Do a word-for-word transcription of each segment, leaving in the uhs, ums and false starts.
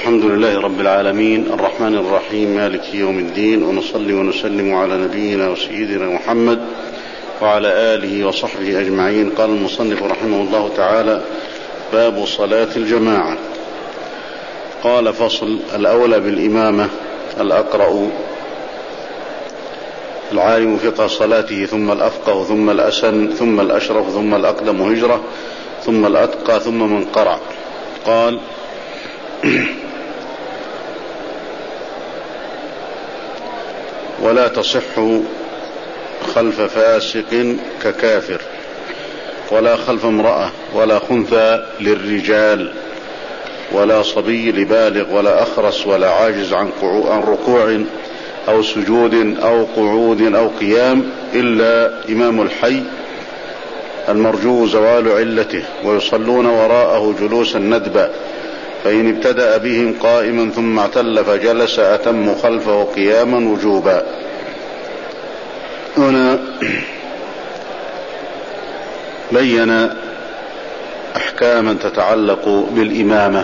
الحمد لله رب العالمين الرحمن الرحيم مالك يوم الدين، ونصلي ونسلم على نبينا وسيدنا محمد وعلى آله وصحبه أجمعين. قال المصنف رحمه الله تعالى: باب صلاة الجماعة. قال: فصل. الأولى بالإمامة الأقرأ العالم فقه صلاته، ثم الأفقه، ثم الأسن، ثم الأشرف، ثم الأقدم هجرة، ثم الأتقى، ثم من قرع. قال: ولا تصح خلف فاسق ككافر، ولا خلف امرأة، ولا خنثى للرجال، ولا صبي لبالغ، ولا أخرس، ولا عاجز عن ركوع أو سجود أو قعود أو قيام، إلا إمام الحي المرجو زوال علته، ويصلون وراءه جلوسا ندبا، فإن ابتدأ بهم قائما ثم اعتل فجلس أتم خلفه قياما وجوبا. هنا بين أحكاما تتعلق بالإمامة،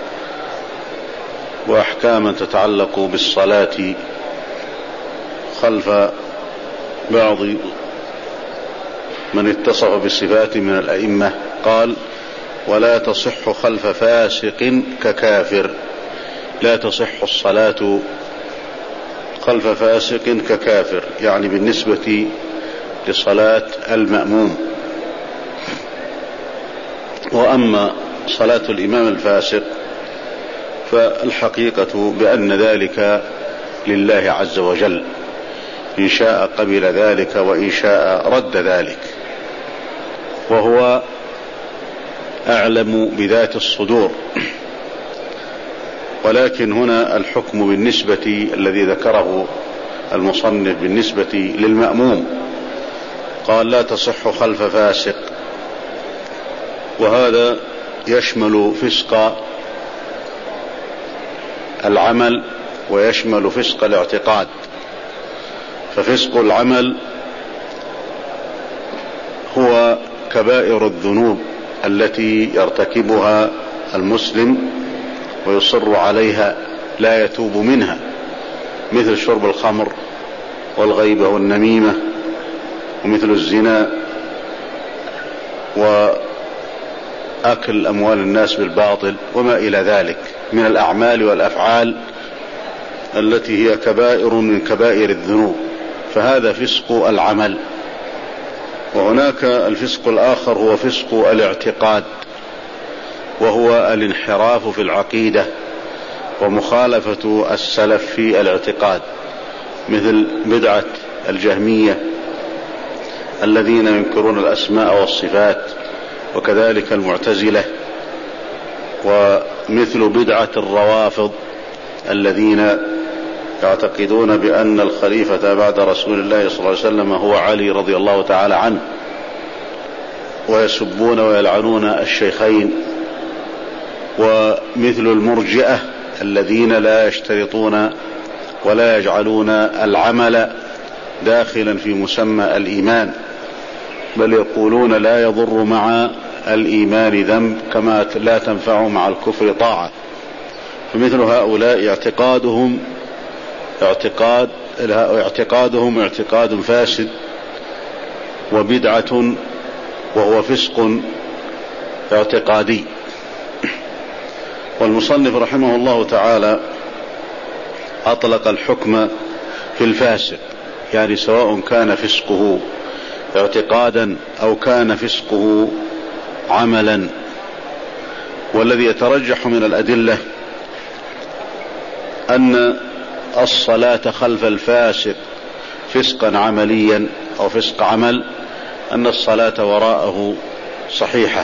وأحكاما تتعلق بالصلاة خلف بعض من اتصف بالصفات من الأئمة. قال: ولا تصح خلف فاسق ككافر. لا تصح الصلاة خلف فاسق ككافر، يعني بالنسبة لصلاة المأموم. وأما صلاة الإمام الفاسق فالحقيقة بأن ذلك لله عز وجل، إن شاء قبل ذلك وإن شاء رد ذلك، وهو أعلم بذات الصدور. ولكن هنا الحكم بالنسبة الذي ذكره المصنف بالنسبة للمأموم. قال: لا تصح خلف فاسق، وهذا يشمل فسق العمل ويشمل فسق الاعتقاد. ففسق العمل هو كبائر الذنوب التي يرتكبها المسلم ويصر عليها لا يتوب منها، مثل شرب الخمر والغيبة والنميمة، ومثل الزنا، وأكل أموال الناس بالباطل، وما إلى ذلك من الأعمال والأفعال التي هي كبائر من كبائر الذنوب. فهذا فسق العمل. وهناك الفسق الآخر هو فسق الاعتقاد، وهو الانحراف في العقيدة ومخالفة السلف في الاعتقاد، مثل بدعة الجهمية الذين ينكرون الأسماء والصفات، وكذلك المعتزلة، ومثل بدعة الروافض الذين يعتقدون بأن الخليفة بعد رسول الله صلى الله عليه وسلم هو علي رضي الله تعالى عنه، ويسبون ويلعنون الشيخين. ومثل المرجئة الذين لا يشترطون ولا يجعلون العمل داخلا في مسمى الإيمان، بل يقولون لا يضر مع الإيمان ذنب كما لا تنفع مع الكفر طاعة. فمثل هؤلاء اعتقادهم اعتقاد اعتقادهم اعتقاد فاسد وبدعة، وهو فسق اعتقادي. والمصنف رحمه الله تعالى أطلق الحكم في الفاسق، يعني سواء كان فسقه اعتقادا أو كان فسقه عملا. والذي يترجح من الأدلة أن الصلاة خلف الفاسق فسقا عمليا أو فسق عمل، أن الصلاة وراءه صحيحة،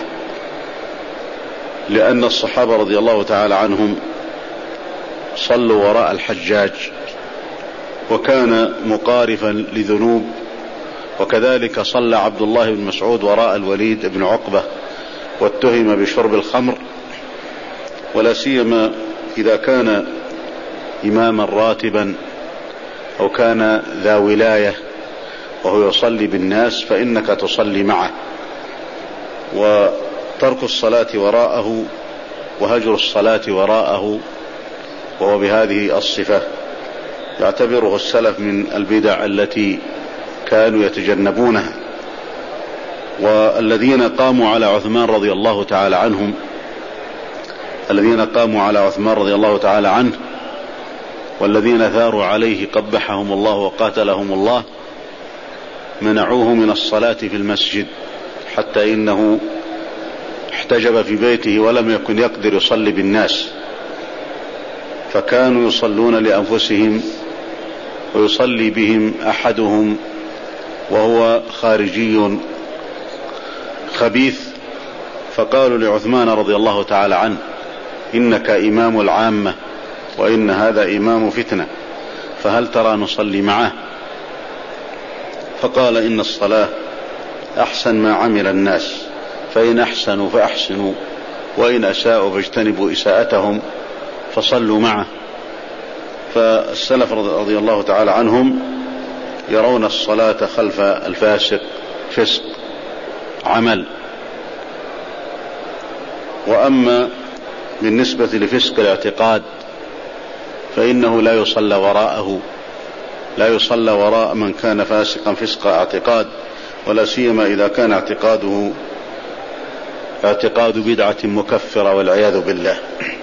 لأن الصحابة رضي الله تعالى عنهم صلوا وراء الحجاج وكان مقارفا لذنوب، وكذلك صلى عبد الله بن مسعود وراء الوليد بن عقبة واتهم بشرب الخمر، ولا سيما إذا كان إماما راتبا أو كان ذا ولاية وهو يصلي بالناس، فإنك تصلي معه. وترك الصلاة وراءه وهجر الصلاة وراءه وهو بهذه الصفة يعتبره السلف من البدع التي كانوا يتجنبونها. والذين قاموا على عثمان رضي الله تعالى عنهم الذين قاموا على عثمان رضي الله تعالى عنه والذين ثاروا عليه قبحهم الله وقاتلهم الله منعوه من الصلاة في المسجد، حتى إنه احتجب في بيته ولم يكن يقدر يصلي بالناس، فكانوا يصلون لأنفسهم ويصلي بهم أحدهم وهو خارجي خبيث، فقالوا لعثمان رضي الله تعالى عنه: إنك إمام العامة وإن هذا إمام فتنة، فهل ترى نصلي معه؟ فقال: إن الصلاة أحسن ما عمل الناس، فإن أحسنوا فأحسنوا وإن أساءوا فاجتنبوا إساءتهم فصلوا معه. فالسلف رضي الله تعالى عنهم يرون الصلاة خلف الفاسق فسق عمل. وأما بالنسبة لفسق الاعتقاد فإنه لا يصلى وراءه لا يصلى وراء من كان فاسقا فسق اعتقاد، ولا سيما إذا كان اعتقاده اعتقاد بدعة مكفرة والعياذ بالله.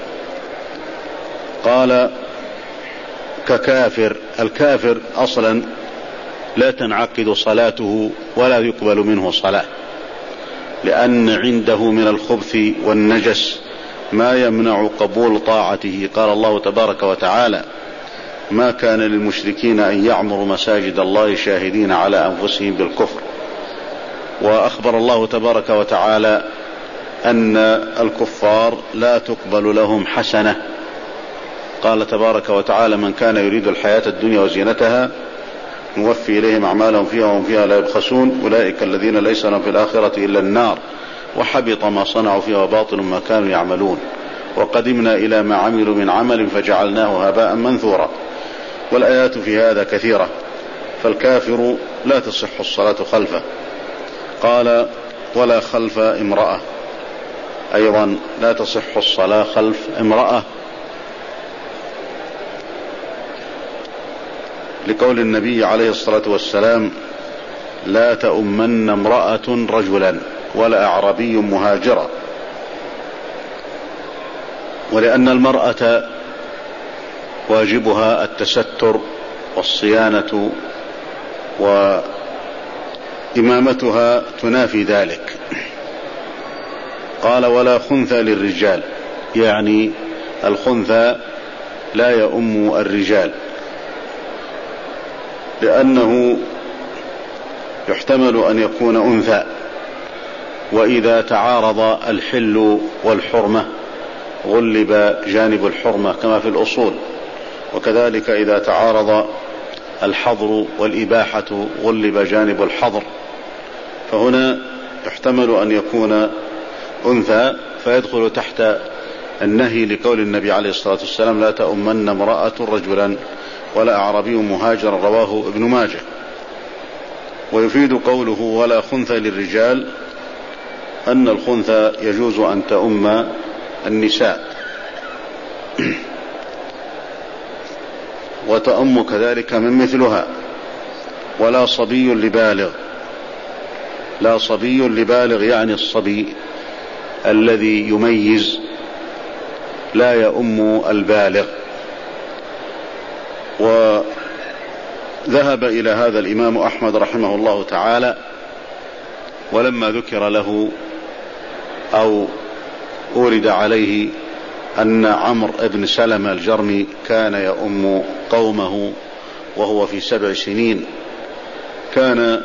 قال: ككافر. الكافر أصلا لا تنعقد صلاته ولا يقبل منه صلاة، لأن عنده من الخبث والنجس ما يمنع قبول طاعته. قال الله تبارك وتعالى: ما كان للمشركين أن يعمروا مساجد الله شاهدين على أنفسهم بالكفر. وأخبر الله تبارك وتعالى أن الكفار لا تقبل لهم حسنة. قال تبارك وتعالى: من كان يريد الحياة الدنيا وزينتها نوفي إليهم أعمالهم فيها وهم فيها لا يبخسون أولئك الذين ليس لهم في الآخرة إلا النار وحبط ما صنعوا فيها وباطل ما كانوا يعملون وقدمنا إلى ما عملوا من عمل فجعلناه هباء منثورا. والآيات في هذا كثيرة. فالكافر لا تصح الصلاة خلفه. قال: ولا خلف امرأة. أيضا لا تصح الصلاة خلف امرأة، لقول النبي عليه الصلاة والسلام: لا تؤمن امرأة رجلا ولا أعربي مهاجرا. ولأن المرأة واجبها التستر والصيانة، وإمامتها تنافي ذلك. قال: ولا خنثى للرجال، يعني الخنثى لا يؤم الرجال، لأنه يحتمل أن يكون أنثى، وإذا تعارض الحل والحرمة غلب جانب الحرمة كما في الأصول، وكذلك إذا تعارض الحظر والإباحة غلب جانب الحظر. فهنا يحتمل أن يكون أنثى فيدخل تحت النهي لقول النبي عليه الصلاة والسلام: لا تؤمن امرأة رجلا ولا أعربي مهاجرا، رواه ابن ماجه. ويفيد قوله: ولا خنثى للرجال أن الخنثى يجوز أن تؤم النساء وتؤم كذلك من مثلها. ولا صبي لبالغ. لا صبي لبالغ يعني الصبي الذي يميز لا يؤم البالغ. وذهب إلى هذا الإمام أحمد رحمه الله تعالى، ولما ذكر له أو أورد عليه أن عمرو بن سلمة الجرمي كان يؤم قومه وهو في سبع سنين، كان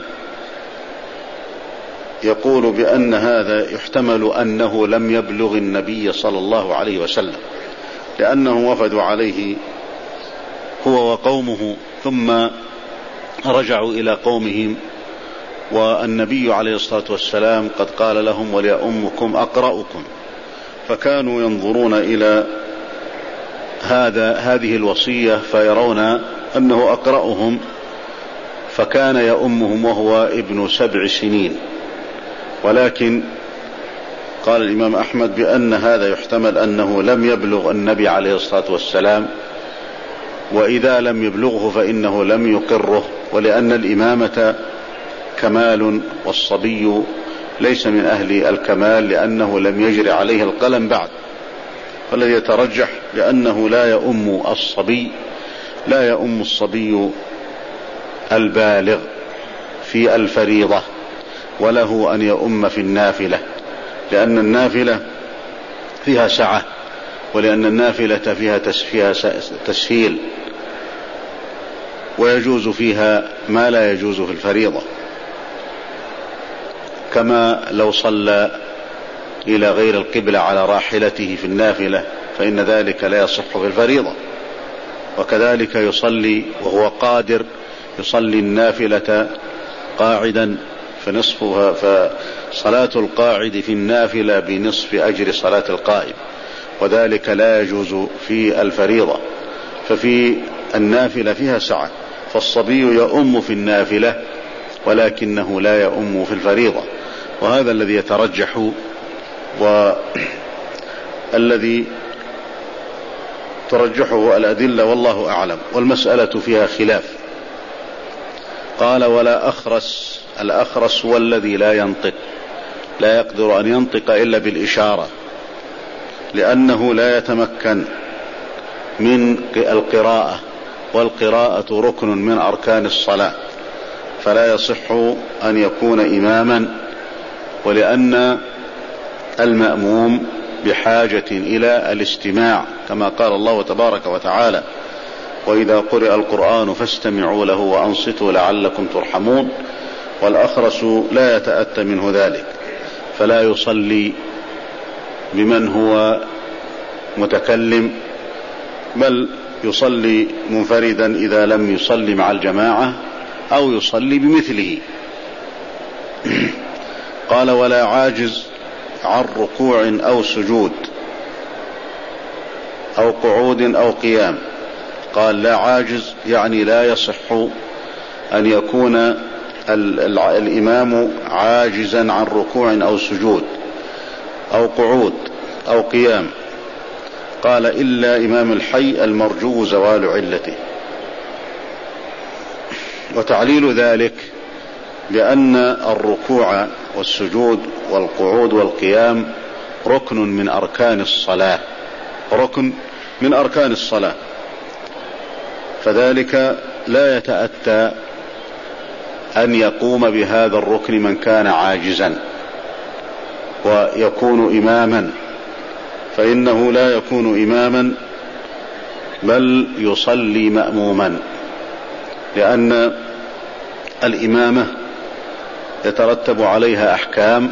يقول بأن هذا يحتمل أنه لم يبلغ النبي صلى الله عليه وسلم، لأنه وفدوا عليه هو وقومه ثم رجعوا إلى قومهم، والنبي عليه الصلاة والسلام قد قال لهم: وليؤمكم أقرأكم. فكانوا ينظرون إلى هذا هذه الوصية فيرون أنه أقرأهم، فكان يؤمهم وهو ابن سبع سنين. ولكن قال الإمام أحمد بأن هذا يحتمل أنه لم يبلغ النبي عليه الصلاة والسلام، وإذا لم يبلغه فإنه لم يقره، ولأن الإمامة كمال والصبي ليس من أهل الكمال لأنه لم يجر عليه القلم بعد. والذي يترجح لأنه لا يؤم الصبي لا يؤم الصبي البالغ في الفريضة، وله أن يؤم في النافلة، لأن النافلة فيها سعة، ولأن النافلة فيها تسهيل، ويجوز فيها ما لا يجوز في الفريضة، كما لو صلى إلى غير القبلة على راحلته في النافلة فإن ذلك لا يصح في الفريضة. وكذلك يصلي وهو قادر، يصلي النافلة قاعدا فنصفها، فصلاة القاعد في النافلة بنصف أجر صلاة القائم، وذلك لا يجوز في الفريضة. ففي النافلة فيها سعة، فالصبي يؤم في النافلة ولكنه لا يؤم في الفريضة، وهذا الذي يترجح والذي ترجحه الأدلة، والله أعلم. والمسألة فيها خلاف. قال ولا أخرس، الأخرس هو الذي لا ينطق، لا يقدر أن ينطق إلا بالإشارة، لأنه لا يتمكن من القراءة، والقراءة ركن من أركان الصلاة، فلا يصح أن يكون إماما، ولأن المأموم بحاجة إلى الاستماع، كما قال الله تبارك وتعالى وإذا قرئ القرآن فاستمعوا له وأنصتوا لعلكم ترحمون. والأخرس لا يتأتى منه ذلك، فلا يصلي بمن هو متكلم، بل يصلي منفردا إذا لم يصلي مع الجماعة، أو يصلي بمثله. قال ولا عاجز عن ركوع أو سجود أو قعود أو قيام. قال لا عاجز يعني لا يصح أن يكون الإمام عاجزا عن ركوع أو سجود أو قعود أو قيام. قال إلا إمام الحي المرجو زوال علته. وتعليل ذلك بأن الركوع والسجود والقعود والقيام ركن من أركان الصلاة، ركن من أركان الصلاة، فذلك لا يتأتى أن يقوم بهذا الركن من كان عاجزا ويكون إماما، فإنه لا يكون إماما بل يصلي مأموما، لأن الإمامة يترتب عليها أحكام،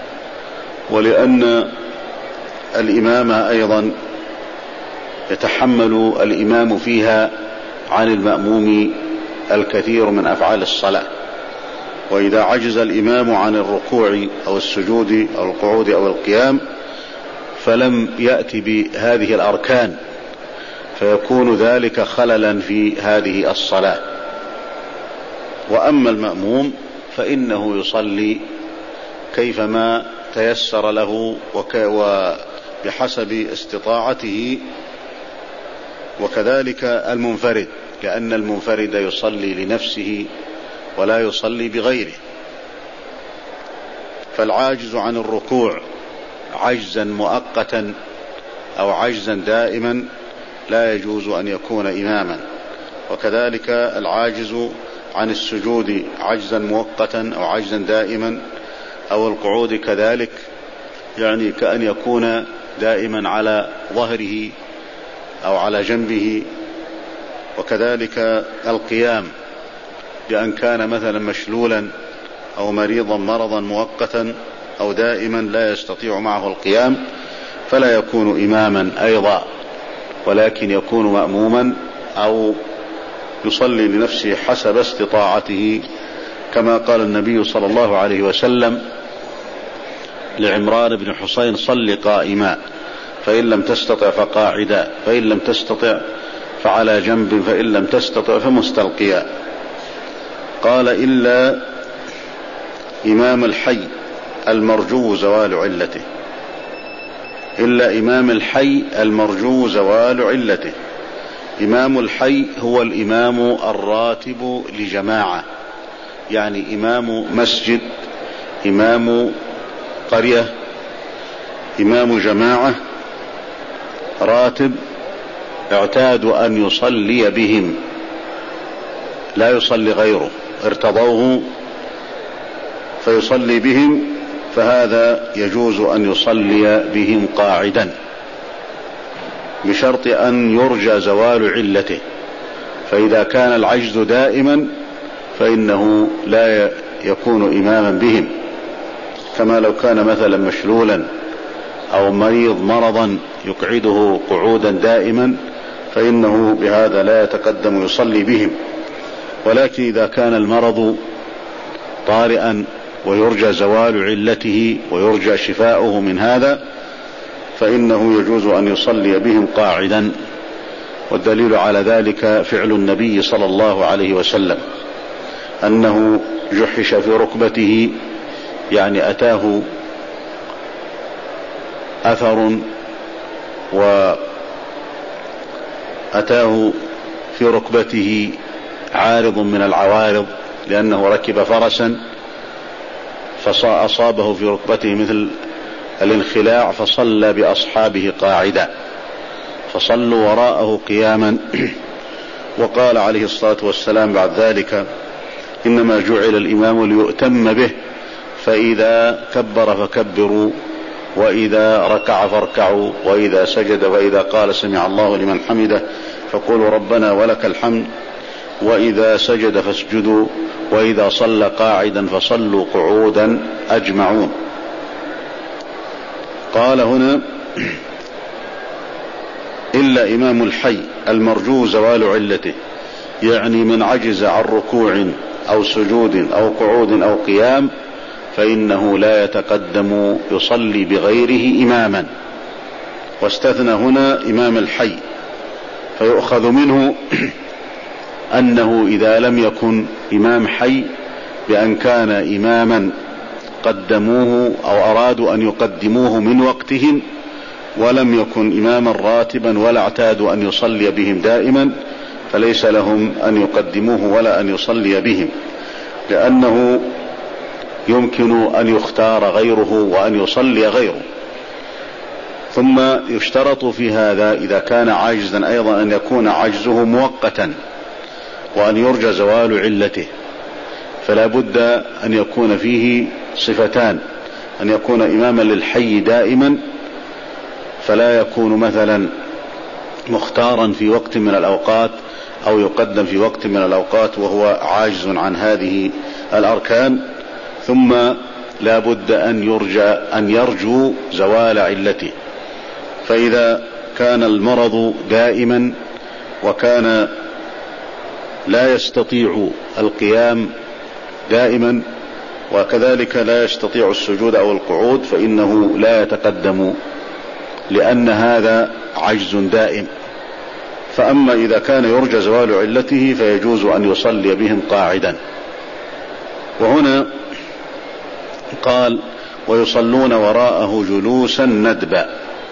ولأن الإمامة أيضا يتحمل الإمام فيها عن المأموم الكثير من أفعال الصلاة. وإذا عجز الإمام عن الركوع أو السجود أو القعود أو القيام فلم يأتي بهذه الأركان، فيكون ذلك خللا في هذه الصلاة. وأما المأموم فإنه يصلي كيفما تيسر له وبحسب استطاعته، وكذلك المنفرد، لأن المنفرد يصلي لنفسه ولا يصلي بغيره. فالعاجز عن الركوع عجزا مؤقتا أو عجزا دائما لا يجوز أن يكون إماما، وكذلك العاجز عن السجود عجزا مؤقتا أو عجزا دائما، أو القعود كذلك، يعني كأن يكون دائما على ظهره أو على جنبه. وكذلك القيام بأن كان مثلا مشلولا أو مريضا مرضا مؤقتا أو دائما لا يستطيع معه القيام، فلا يكون إماما أيضا، ولكن يكون مأموما أو يصلي لنفسه حسب استطاعته، كما قال النبي صلى الله عليه وسلم لعمران بن حسين صل قائما، فإن لم تستطع فقاعدا، فإن لم تستطع فعلى جنب، فإن لم تستطع فمستلقيا. قال إلا إمام الحي المرجو زوال علته. إلا إمام الحي المرجو زوال علته. إمام الحي هو الإمام الراتب لجماعة، يعني إمام مسجد، إمام قرية، إمام جماعة راتب اعتاد أن يصلي بهم، لا يصلي غيره، ارتضوه فيصلي بهم، فهذا يجوز أن يصلي بهم قاعدا بشرط أن يرجى زوال علته. فإذا كان العجز دائما فإنه لا يكون إماما بهم، كما لو كان مثلا مشلولا أو مريض مرضا يقعده قعودا دائما فإنه بهذا لا يتقدم يصلي بهم. ولكن إذا كان المرض طارئا ويرجى زوال علته ويرجى شفاؤه من هذا فإنه يجوز أن يصلي بهم قاعدا. والدليل على ذلك فعل النبي صلى الله عليه وسلم، أنه جحش في ركبته، يعني أتاه أثر وأتاه في ركبته عارض من العوارض لأنه ركب فرسا فأصابه في ركبته مثل الانخلاع، فصلى بأصحابه قاعدا، فصلوا وراءه قياما. وقال عليه الصلاة والسلام بعد ذلك: إنما جعل الإمام ليؤتم به، فإذا كبر فكبروا، وإذا ركع فاركعوا، وإذا سجد وإذا قال سمع الله لمن حمده فقولوا ربنا ولك الحمد، وإذا سجد فاسجدوا، وإذا صلى قاعدا فصلوا قعودا أجمعون. قال هنا: إلا إمام الحي المرجو زوال علته، يعني من عجز عن ركوع أو سجود أو قعود أو قيام فإنه لا يتقدم يصلي بغيره إماما. واستثنى هنا إمام الحي، فيؤخذ منه أنه إذا لم يكن إمام حي بأن كان إماما قدموه أو أرادوا أن يقدموه من وقتهم، ولم يكن إماما راتبا ولا اعتادوا أن يصلي بهم دائما، فليس لهم أن يقدموه ولا أن يصلي بهم، لأنه يمكن أن يختار غيره وأن يصلي غيره. ثم يشترط في هذا إذا كان عاجزا أيضا أن يكون عجزه مؤقتا وأن يرجى زوال علته، فلا بد أن يكون فيه صفتان: أن يكون إماما للحي دائما، فلا يكون مثلا مختارا في وقت من الأوقات أو يقدم في وقت من الأوقات وهو عاجز عن هذه الأركان. ثم لا بد أن يرجى أن يرجو زوال علته. فإذا كان المرض دائما وكان لا يستطيع القيام دائما وكذلك لا يستطيع السجود أو القعود فإنه لا يتقدم، لأن هذا عجز دائم. فأما إذا كان يرجى زوال علته فيجوز أن يصلي بهم قاعدا. وهنا قال: ويصلون وراءه جلوسا ندبا،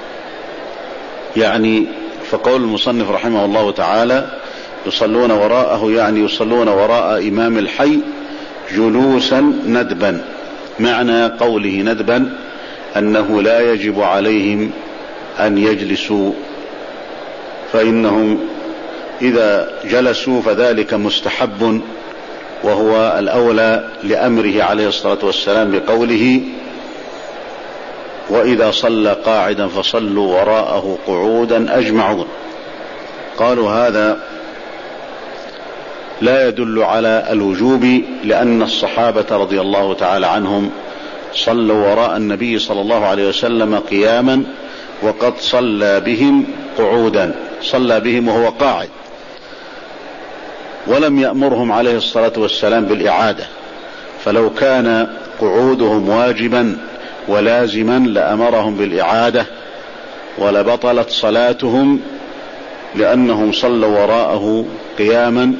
يعني فقول المصنف رحمه الله تعالى يصلون وراءه، يعني يصلون وراء إمام الحي جلوسا ندبا. معنى قوله ندبا أنه لا يجب عليهم أن يجلسوا، فإنهم إذا جلسوا فذلك مستحب، وهو الأولى لأمره عليه الصلاة والسلام بقوله: وإذا صلى قاعدا فصلوا وراءه قعودا أجمعون. قالوا هذا لا يدل على الوجوب، لأن الصحابة رضي الله تعالى عنهم صلوا وراء النبي صلى الله عليه وسلم قياما، وقد صلى بهم قعودا، صلى بهم وهو قاعد، ولم يأمرهم عليه الصلاة والسلام بالإعادة. فلو كان قعودهم واجبا ولازما لأمرهم بالإعادة ولبطلت صلاتهم، لأنهم صلوا وراءه قياما.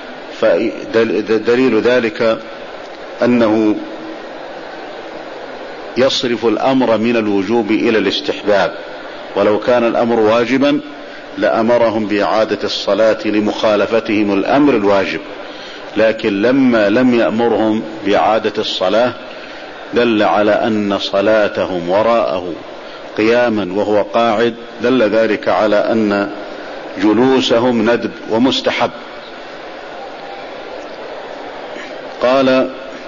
فدليل ذلك أنه يصرف الأمر من الوجوب إلى الاستحباب، ولو كان الأمر واجبا لأمرهم بإعادة الصلاة لمخالفتهم الأمر الواجب، لكن لما لم يأمرهم بإعادة الصلاة دل على أن صلاتهم وراءه قياما وهو قاعد، دل ذلك على أن جلوسهم ندب ومستحب. قال: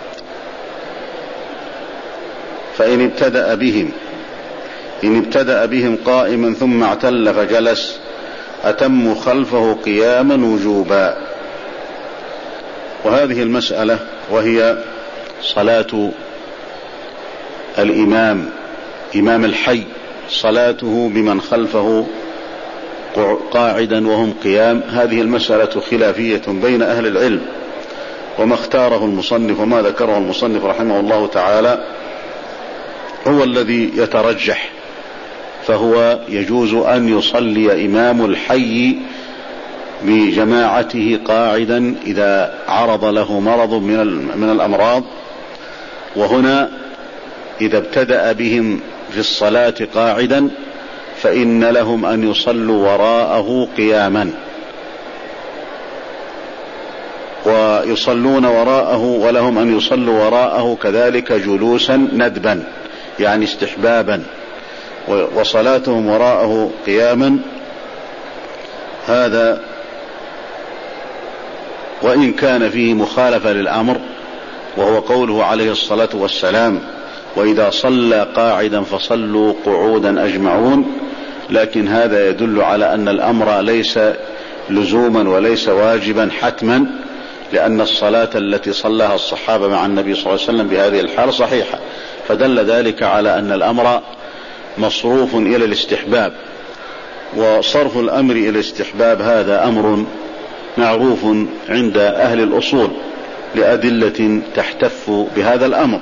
فإن ابتدأ بهم إن ابتدأ بهم قائما ثم اعتل فجلس أتموا خلفه قياما وجوبا. وهذه المسألة وهي صلاة الإمام إمام الحي، صلاته بمن خلفه قاعدا وهم قيام، هذه المسألة خلافية بين أهل العلم، وما اختاره المصنف وما ذكره المصنف رحمه الله تعالى هو الذي يترجح، فهو يجوز أن يصلي إمام الحي بجماعته قاعدا إذا عرض له مرض من الأمراض. وهنا إذا ابتدأ بهم في الصلاة قاعدا فإن لهم أن يصلوا وراءه قياما، ويصلون وراءه ولهم أن يصلوا وراءه كذلك جلوسا ندبا يعني استحبابا، وصلاتهم وراءه قياما هذا وإن كان فيه مخالفة للأمر، وهو قوله عليه الصلاة والسلام: وإذا صلى قاعدا فصلوا قعودا أجمعون، لكن هذا يدل على أن الأمر ليس لزوما وليس واجبا حتما، لأن الصلاة التي صلاها الصحابة مع النبي صلى الله عليه وسلم بهذه الحال صحيحة، فدل ذلك على أن الأمر مصروف إلى الاستحباب، وصرف الأمر إلى الاستحباب هذا أمر معروف عند أهل الأصول لأدلة تحتف بهذا الأمر.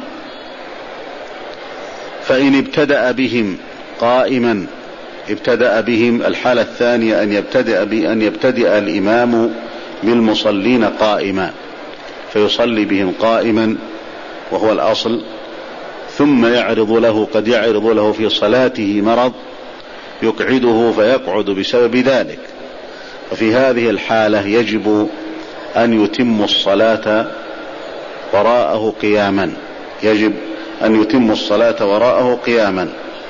فإن ابتدأ بهم قائما، ابتدأ بهم الحالة الثانية أن يبتدأ بأن يبتدأ الإمام بالمصلين قائما فيصلي بهم قائما وهو الأصل، ثم يعرض له قد يعرض له في صلاته مرض يقعده فيقعد بسبب ذلك، وفي هذه الحالة يجب أن يتم الصلاة وراءه قياما يجب أن يتم الصلاة وراءه قياما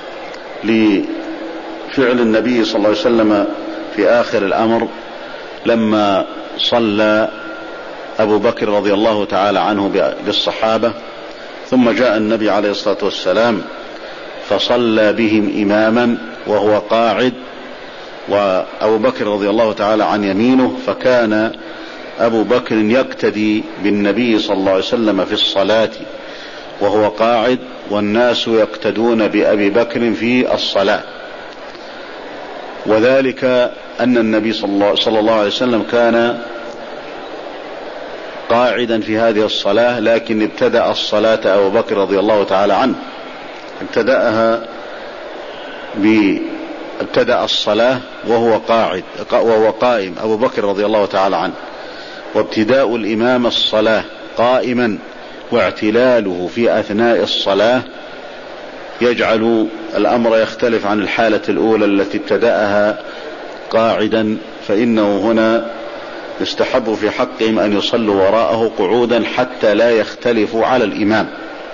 لفعل النبي صلى الله عليه وسلم في آخر الأمر لما صلى أبو بكر رضي الله تعالى عنه بالصحابة، ثم جاء النبي عليه الصلاة والسلام فصلى بهم إماما وهو قاعد، وأبو بكر رضي الله تعالى عن يمينه، فكان أبو بكر يقتدي بالنبي صلى الله عليه وسلم في الصلاة وهو قاعد، والناس يقتدون بأبي بكر في الصلاة. وذلك أن النبي صلى الله عليه وسلم كان قاعدا في هذه الصلاة، لكن ابتدأ الصلاة أبو بكر رضي الله تعالى عنه ابتدأها ب ابتدأ الصلاة وهو قاعد وهو قائم أبو بكر رضي الله تعالى عنه، وابتداء الإمام الصلاة قائما واعتلاله في أثناء الصلاة يجعل الأمر يختلف عن الحالة الأولى التي ابتدأها قاعدا، فإنه هنا يستحب في حقهم أن يصلوا وراءه قعودا حتى لا يختلفوا على الإمام.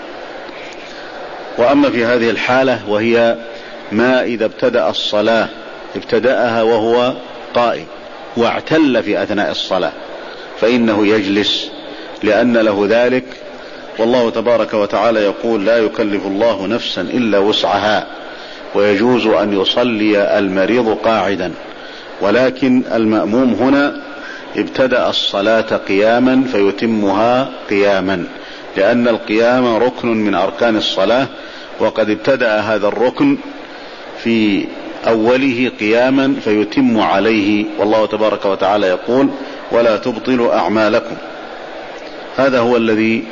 وأما في هذه الحالة وهي ما إذا ابتدأ الصلاة ابتدأها وهو قائم واعتل في أثناء الصلاة فإنه يجلس لأن له ذلك، والله تبارك وتعالى يقول: لا يكلف الله نفسا إلا وسعها، ويجوز أن يصلي المريض قاعدا، ولكن المأموم هنا ابتدأ الصلاة قياما فيتمها قياما، لأن القيام ركن من أركان الصلاة، وقد ابتدأ هذا الركن في أوله قياما فيتم عليه، والله تبارك وتعالى يقول: ولا تبطلوا أعمالكم. هذا هو الذي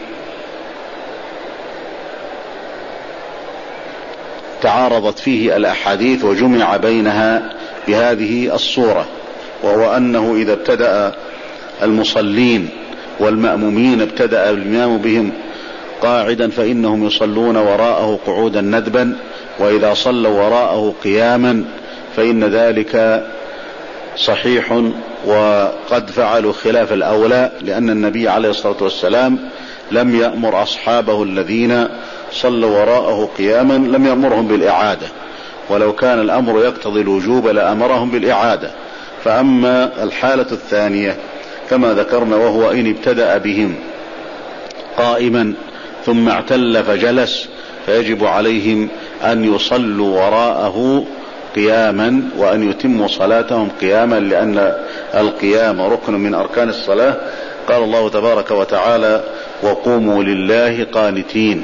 تعارضت فيه الأحاديث وجمع بينها بهذه الصورة، وهو أنه إذا ابتدأ المصلين والمأمومين ابتدأ الإمام بهم قاعدا فإنهم يصلون وراءه قعودا ندبا، وإذا صلوا وراءه قياما فإن ذلك صحيح، وقد فعلوا خلاف الأولى، لأن النبي عليه الصلاة والسلام لم يأمر أصحابه الذين صلوا وراءه قياما لم يأمرهم بالإعادة، ولو كان الأمر يقتضي الوجوب لأمرهم بالإعادة. فأما الحالة الثانية كما ذكرنا، وهو إن ابتدأ بهم قائما ثم اعتل فجلس، فيجب عليهم أن يصلوا وراءه قياما وأن يتموا صلاتهم قياما، لأن القيام ركن من أركان الصلاة. قال الله تبارك وتعالى: وقوموا لله قانتين.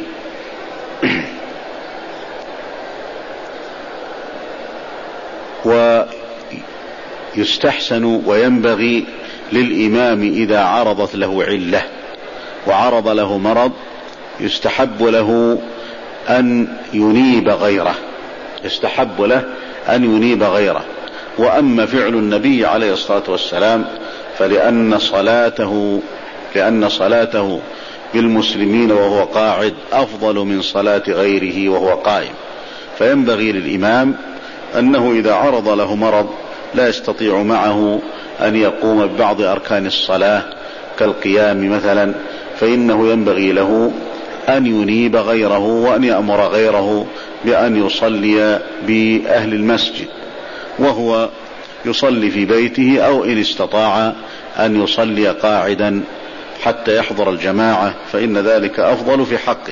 ويستحسن وينبغي للإمام إذا عرضت له علة وعرض له مرض يستحب له أن ينيب غيره يستحب له أن ينيب غيره. وأما فعل النبي عليه الصلاة والسلام فلأن صلاته لأن صلاته بالمسلمين وهو قاعد أفضل من صلاة غيره وهو قائم، فينبغي للإمام أنه إذا عرض له مرض لا يستطيع معه أن يقوم ببعض أركان الصلاة كالقيام مثلا، فإنه ينبغي له أن ينيب غيره وأن يأمر غيره بأن يصلي بأهل المسجد، وهو يصلي في بيته، أو إن استطاع أن يصلي قاعدا حتى يحضر الجماعة، فإن ذلك أفضل في حقه.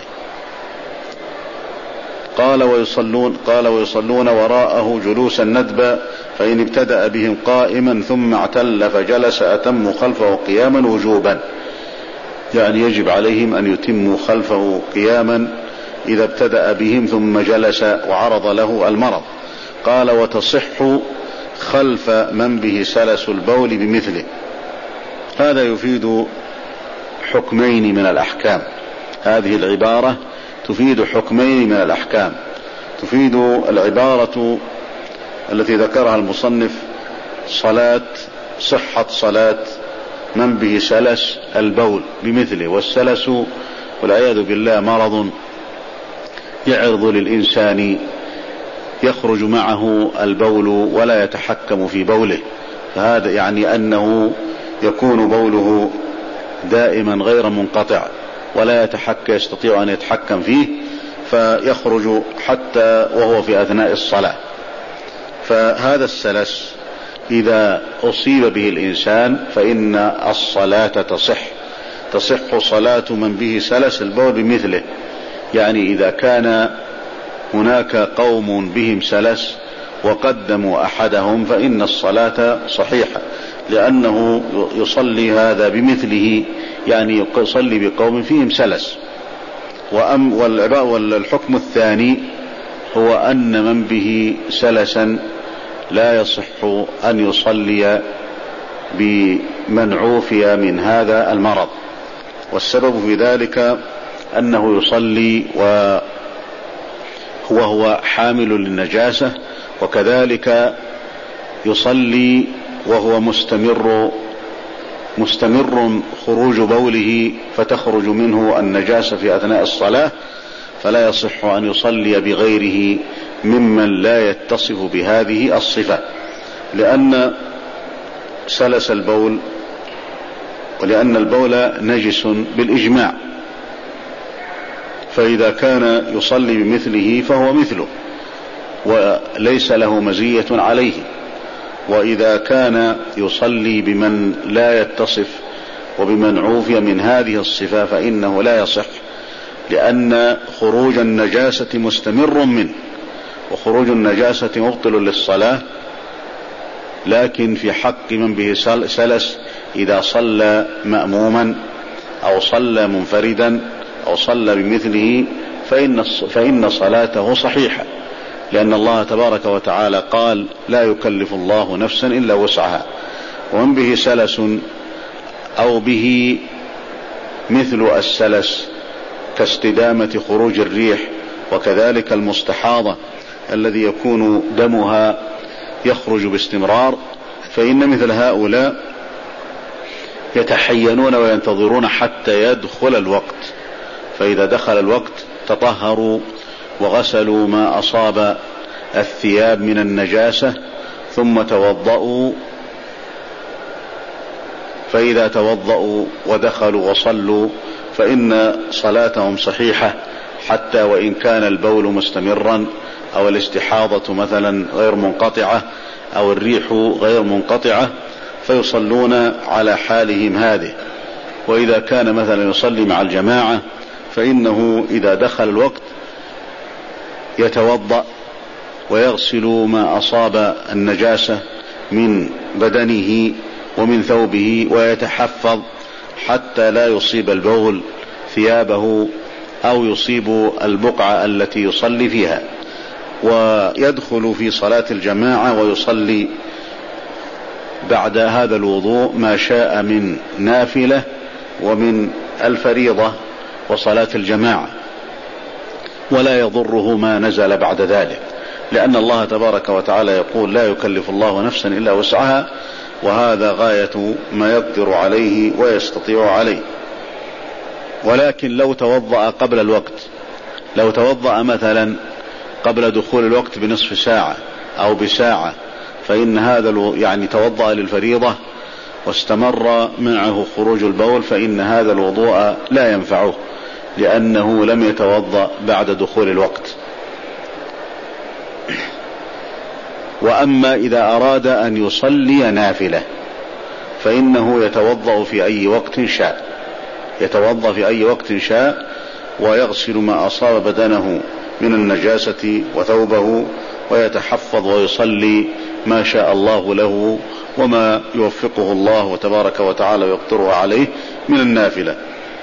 قال ويصلون, قال ويصلون وراءه جلوسا ندبا، فإن ابتدأ بهم قائما ثم اعتل فجلس أتموا خلفه قياما وجوبا، يعني يجب عليهم أن يتموا خلفه قياما إذا ابتدأ بهم ثم جلس وعرض له المرض. قال وتصح خلف من به سلس البول بمثله. هذا يفيد حكمين من الأحكام، هذه العبارة تفيد حكمين من الأحكام. تفيد العبارة التي ذكرها المصنف صلاة صحة صلاة من به سلس البول بمثله، والسلس والعياذ بالله مرض يعرض للإنسان يخرج معه البول ولا يتحكم في بوله، فهذا يعني أنه يكون بوله دائما غير منقطع ولا يتحكم يستطيع أن يتحكم فيه، فيخرج حتى وهو في أثناء الصلاة. فهذا السلس إذا أصيب به الإنسان فإن الصلاة تصح تصح صلاة من به سلس البول بمثله، يعني إذا كان هناك قوم بهم سلس وقدموا أحدهم فإن الصلاة صحيحة، لأنه يصلي هذا بمثله، يعني يصلي بقوم فيهم سلس. وأم والحكم الثاني هو أن من به سلسا لا يصح أن يصلي بمن عوفي من هذا المرض، والسبب في ذلك أنه يصلي وهو حامل للنجاسة، وكذلك يصلي وهو مستمر مستمر خروج بوله فتخرج منه النجاسة في أثناء الصلاة، فلا يصح أن يصلي بغيره ممن لا يتصف بهذه الصفة، لأن سلس البول ولأن البول نجس بالإجماع، فإذا كان يصلي بمثله فهو مثله وليس له مزية عليه. وإذا كان يصلي بمن لا يتصف وبمن عوفي من هذه الصفة فإنه لا يصح، لأن خروج النجاسة مستمر منه، وخروج النجاسة مبطل للصلاة. لكن في حق من به سلس إذا صلى مأموما أو صلى منفردا أو صلى بمثله فإن, فإن صلاته صحيحة، لأن الله تبارك وتعالى قال لا يكلف الله نفسا إلا وسعها. ومن به سلس أو به مثل السلس كاستدامة خروج الريح، وكذلك المستحاضة الذي يكون دمها يخرج باستمرار، فإن مثل هؤلاء يتحينون وينتظرون حتى يدخل الوقت، فإذا دخل الوقت تطهروا وغسلوا ما أصاب الثياب من النجاسة ثم توضأوا، فإذا توضأوا ودخلوا وصلوا فإن صلاتهم صحيحة، حتى وإن كان البول مستمرا أو الاستحاضة مثلا غير منقطعة أو الريح غير منقطعة، فيصلون على حالهم هذه. وإذا كان مثلا يصلي مع الجماعة فإنه إذا دخل الوقت يتوضأ ويغسل ما أصاب النجاسة من بدنه ومن ثوبه، ويتحفظ حتى لا يصيب البول ثيابه أو يصيب البقعة التي يصلي فيها، ويدخل في صلاة الجماعة ويصلي بعد هذا الوضوء ما شاء من نافلة ومن الفريضة وصلاة الجماعة، ولا يضره ما نزل بعد ذلك، لأن الله تبارك وتعالى يقول: لا يكلف الله نفسا إلا وسعها، وهذا غاية ما يقدر عليه ويستطيع عليه. ولكن لو توضأ قبل الوقت، لو توضأ مثلا قبل دخول الوقت بنصف ساعة أو بساعة، فإن هذا يعني توضأ للفريضة واستمر معه خروج البول، فإن هذا الوضوء لا ينفعه، لأنه لم يتوضأ بعد دخول الوقت. وأما إذا أراد أن يصلي نافلة فإنه يتوضأ في أي وقت شاء، يتوضأ في أي وقت شاء ويغسل ما أصاب بدنه من النجاسة وثوبه، ويتحفظ ويصلي ما شاء الله له وما يوفقه الله تبارك وتعالى ويقدره عليه من النافلة.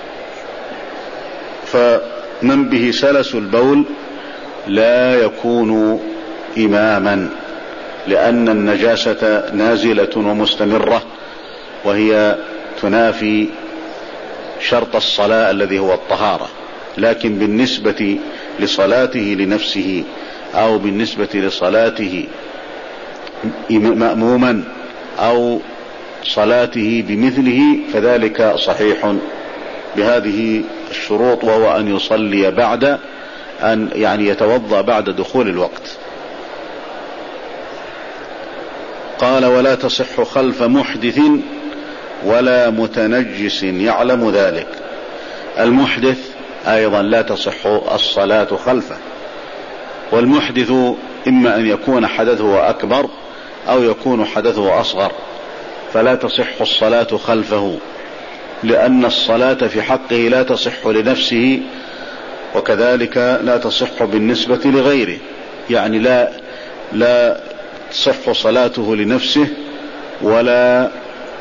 فمن به سلس البول لا يكون إماما، لأن النجاسة نازلة ومستمرة، وهي تنافي شرط الصلاة الذي هو الطهارة. لكن بالنسبة لصلاته لنفسه أو بالنسبة لصلاته مأموما أو صلاته بمثله فذلك صحيح بهذه الشروط، وهو أن يصلي بعد أن يعني يتوضأ بعد دخول الوقت. قال: ولا تصح خلف محدث ولا متنجس يعلم ذلك. المحدث أيضا لا تصح الصلاة خلفه، والمحدث إما أن يكون حدثه أكبر أو يكون حدثه أصغر، فلا تصح الصلاة خلفه، لأن الصلاة في حقه لا تصح لنفسه، وكذلك لا تصح بالنسبة لغيره، يعني لا لا تصح صلاته لنفسه ولا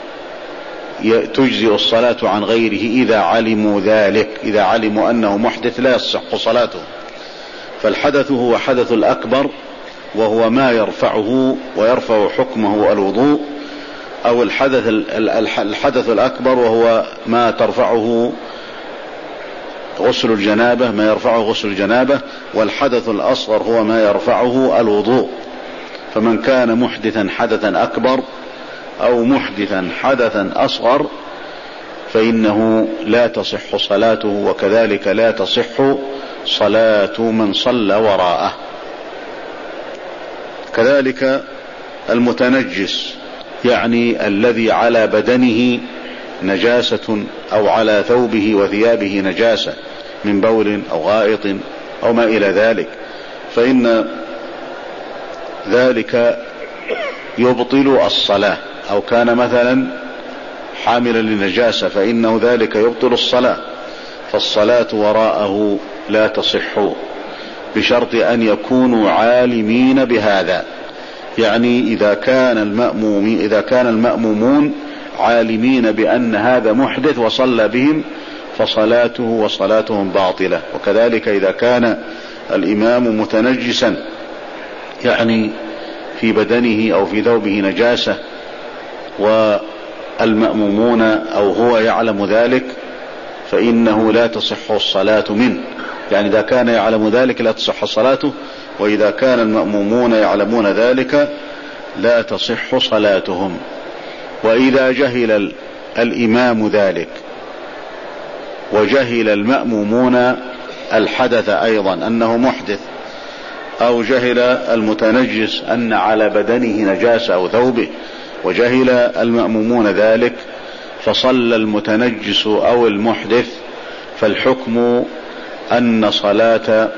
تجزئ الصلاة عن غيره إذا علموا ذلك، إذا علموا أنه محدث لا يصح صلاته. فالحدث هو حدث الأكبر، وهو ما يرفعه ويرفع حكمه الوضوء، أو الحدث الحدث الأكبر وهو ما ترفعه غسل الجنابة، ما يرفعه غسل الجنابة، والحدث الأصغر هو ما يرفعه الوضوء. فمن كان محدثا حدثا أكبر أو محدثا حدثا أصغر فإنه لا تصح صلاته، وكذلك لا تصح صلاة من صلى وراءه. كذلك المتنجس، يعني الذي على بدنه نجاسة أو على ثوبه وثيابه نجاسة من بول أو غائط أو ما إلى ذلك، فإن ذلك يبطل الصلاة، أو كان مثلا حاملا لنجاسة فإنه ذلك يبطل الصلاة، فالصلاة وراءه لا تصح بشرط أن يكونوا عالمين بهذا. يعني إذا كان المأموم إذا كان المأمومون عالمين بأن هذا محدث وصلى بهم فصلاته وصلاتهم باطلة. وكذلك إذا كان الإمام متنجسا، يعني في بدنه أو في ثوبه نجاسة والمأمومون أو هو يعلم ذلك فإنه لا تصح الصلاة منه. يعني إذا كان يعلم ذلك لا تصح صلاته، وإذا كان المأمومون يعلمون ذلك لا تصح صلاتهم. وإذا جهل الإمام ذلك وجهل المأمومون الحدث أيضا أنه محدث، أو جهل المتنجس أن على بدنه نجاسة أو ثوبه وجهل المأمومون ذلك فصلى المتنجس أو المحدث، فالحكم أن صلاة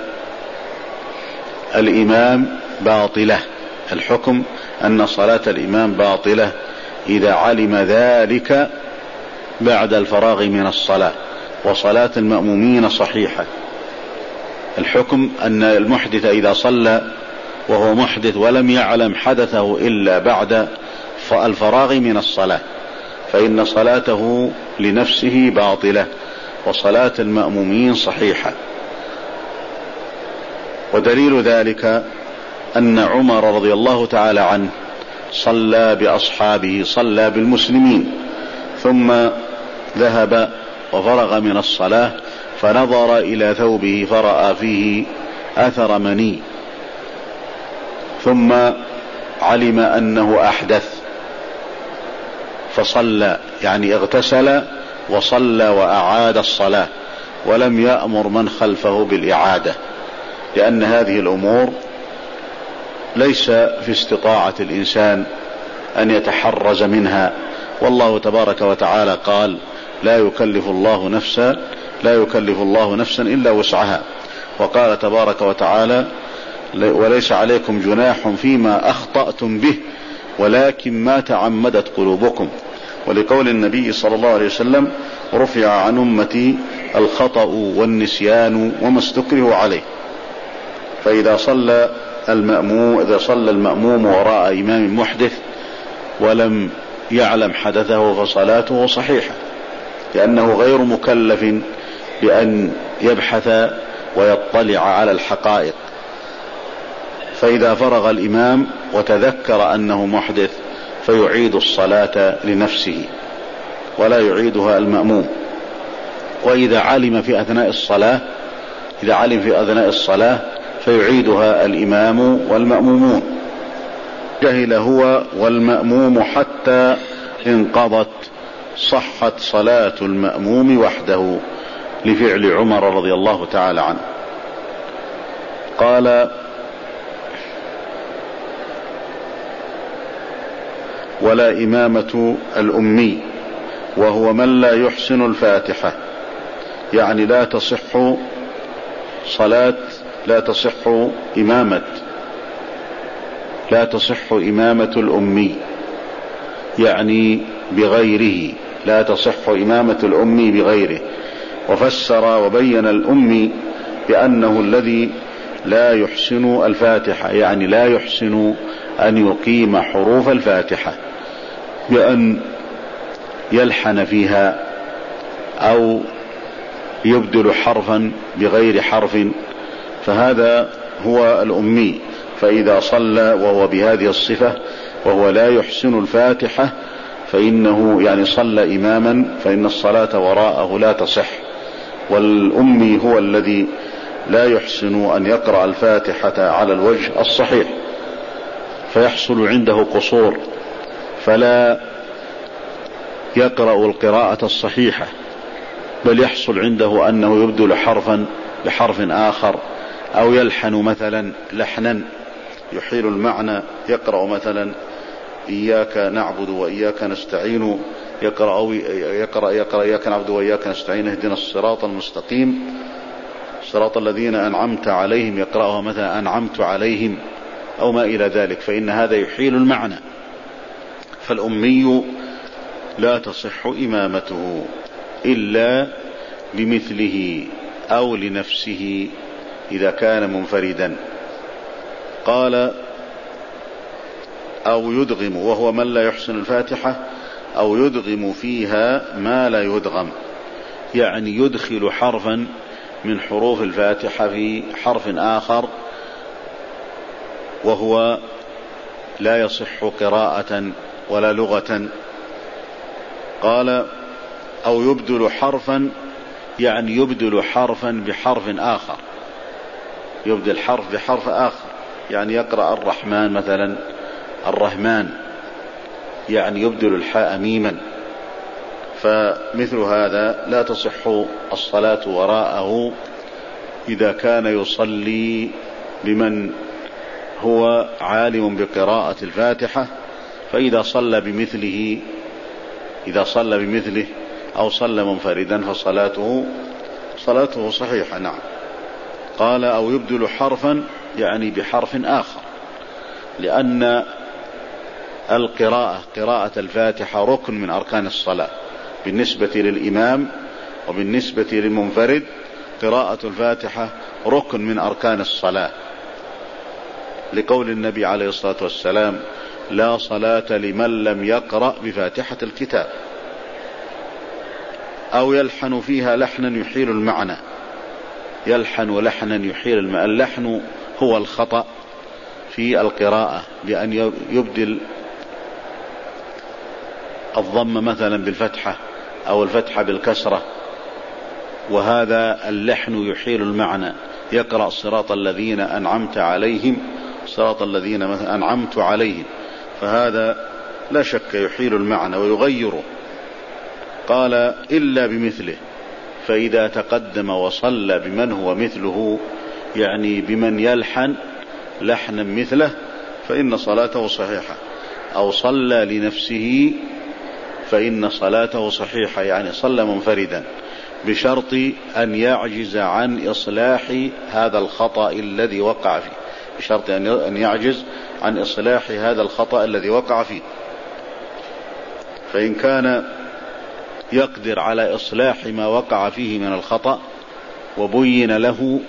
الإمام باطلة. الحكم أن صلاة الإمام باطلة إذا علم ذلك بعد الفراغ من الصلاة، وصلاة المأمومين صحيحة. الحكم أن المحدث إذا صلى وهو محدث ولم يعلم حدثه إلا بعد الفراغ من الصلاة فإن صلاته لنفسه باطلة وصلاة المأمومين صحيحة. ودليل ذلك أن عمر رضي الله تعالى عنه صلى بأصحابه، صلى بالمسلمين، ثم ذهب وفرغ من الصلاة فنظر إلى ثوبه فرأى فيه أثر مني، ثم علم أنه أحدث فصلى، يعني اغتسل وصلى وأعاد الصلاة ولم يأمر من خلفه بالإعادة، لأن هذه الأمور ليس في استطاعة الإنسان أن يتحرز منها، والله تبارك وتعالى قال: لا يكلف الله نفسا لا يكلف الله نفسا إلا وسعها. وقال تبارك وتعالى: وليس عليكم جناح فيما أخطأتم به ولكن ما تعمدت قلوبكم. ولقول النبي صلى الله عليه وسلم: رفع عن أمتي الخطأ والنسيان وما استكرهوا عليه. فإذا صلى المأموم إذا صلى المأموم وراء إمام محدث ولم يعلم حدثه فصلاته صحيحة، لأنه غير مكلف بأن يبحث ويطلع على الحقائق. فإذا فرغ الإمام وتذكر أنه محدث فيعيد الصلاة لنفسه ولا يعيدها المأموم. وإذا علم في أثناء الصلاة إذا علم في أثناء الصلاة فيعيدها الإمام والمأمومون. جهل هو والمأموم حتى انقضت صحت صلاة المأموم وحده، لفعل عمر رضي الله تعالى عنه. قال: ولا إمامة الأمي وهو من لا يحسن الفاتحة، يعني لا تصح صلاة لا تصح إمامة لا تصح إمامة الأمي، يعني بغيره، لا تصح إمامة الأمي بغيره. وفسر وبين الأمي بأنه الذي لا يحسن الفاتحة، يعني لا يحسن أن يقيم حروف الفاتحة بأن يلحن فيها أو يبدل حرفا بغير حرف، فهذا هو الأمي. فإذا صلى وهو بهذه الصفة وهو لا يحسن الفاتحة فإنه يعني صلى إماما فإن الصلاة وراءه لا تصح. والأمي هو الذي لا يحسن أن يقرأ الفاتحة على الوجه الصحيح، فيحصل عنده قصور، فلا يقرأ القراءة الصحيحة، بل يحصل عنده أنه يبدل حرفا بحرف آخر، أو يلحن مثلا لحنا يحيل المعنى، يقرأ مثلا إياك نعبد وإياك نستعين، يقرأ, أو يقرأ, يقرأ إياك نعبد وإياك نستعين اهدنا الصراط المستقيم صراط الذين أنعمت عليهم، يقرأها مثلا أنعمت عليهم أو ما إلى ذلك، فإن هذا يحيل المعنى. فالأمي لا تصح إمامته إلا لمثله أو لنفسه إذا كان منفردا. قال: أو يدغم، وهو من لا يحسن الفاتحة، أو يدغم فيها ما لا يدغم، يعني يدخل حرفا من حروف الفاتحة في حرف آخر وهو لا يصح قراءة ولا لغة. قال: أو يبدل حرفا، يعني يبدل حرفا بحرف آخر، يبدل حرف بحرف آخر، يعني يقرأ الرحمن مثلا الرحمن، يعني يبدل الحاء ميما، فمثل هذا لا تصح الصلاة وراءه، إذا كان يصلي بمن هو عالم بقراءة الفاتحة، فإذا صلى بمثله إذا صلى بمثله أو صلى منفردا فصلاته صلاته صحيحة. نعم. قال أو يبدل حرفا يعني بحرف آخر، لأن القراءة قراءة الفاتحة ركن من أركان الصلاة بالنسبة للإمام، وبالنسبة للمنفرد قراءة الفاتحة ركن من أركان الصلاة، لقول النبي عليه الصلاة والسلام: لا صلاة لمن لم يقرأ بفاتحة الكتاب. أو يلحن فيها لحنا يحيل المعنى، يلحن لحنا يحيل المعنى. اللحن هو الخطأ في القراءة، بأن يبدل الضم مثلا بالفتحة أو الفتحة بالكسرة، وهذا اللحن يحيل المعنى. يقرأ صراط الذين أنعمت عليهم صراط الذين أنعمت عليهم، فهذا لا شك يحيل المعنى ويغيره. قال إلا بمثله، فإذا تقدم وصلى بمن هو مثله، يعني بمن يلحن لحنا مثله، فإن صلاته صحيحة. أو صلى لنفسه فإن صلاته صحيحة، يعني صلى منفردا، بشرط أن يعجز عن إصلاح هذا الخطأ الذي وقع فيه، بشرط أن يعجز عن إصلاح هذا الخطأ الذي وقع فيه. فإن كان يقدر على إصلاح ما وقع فيه من الخطأ وبين له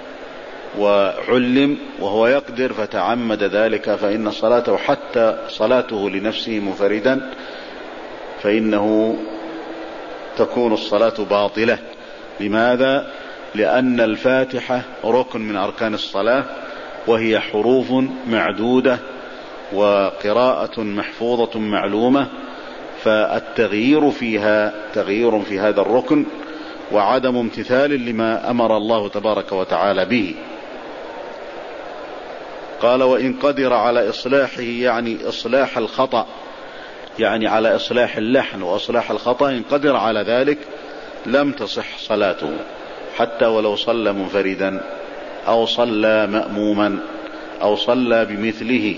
وعلم وهو يقدر فتعمد ذلك، فإن صلاته حتى صلاته لنفسه منفردا فإنه تكون الصلاة باطلة. لماذا؟ لأن الفاتحة ركن من أركان الصلاة، وهي حروف معدودة وقراءة محفوظة معلومة، فالتغيير فيها تغيير في هذا الركن وعدم امتثال لما أمر الله تبارك وتعالى به. قال وإن قدر على إصلاحه، يعني إصلاح الخطأ، يعني على إصلاح اللحن وإصلاح الخطأ، إن قدر على ذلك لم تصح صلاته، حتى ولو صلى منفردا أو صلى مأموما أو صلى بمثله.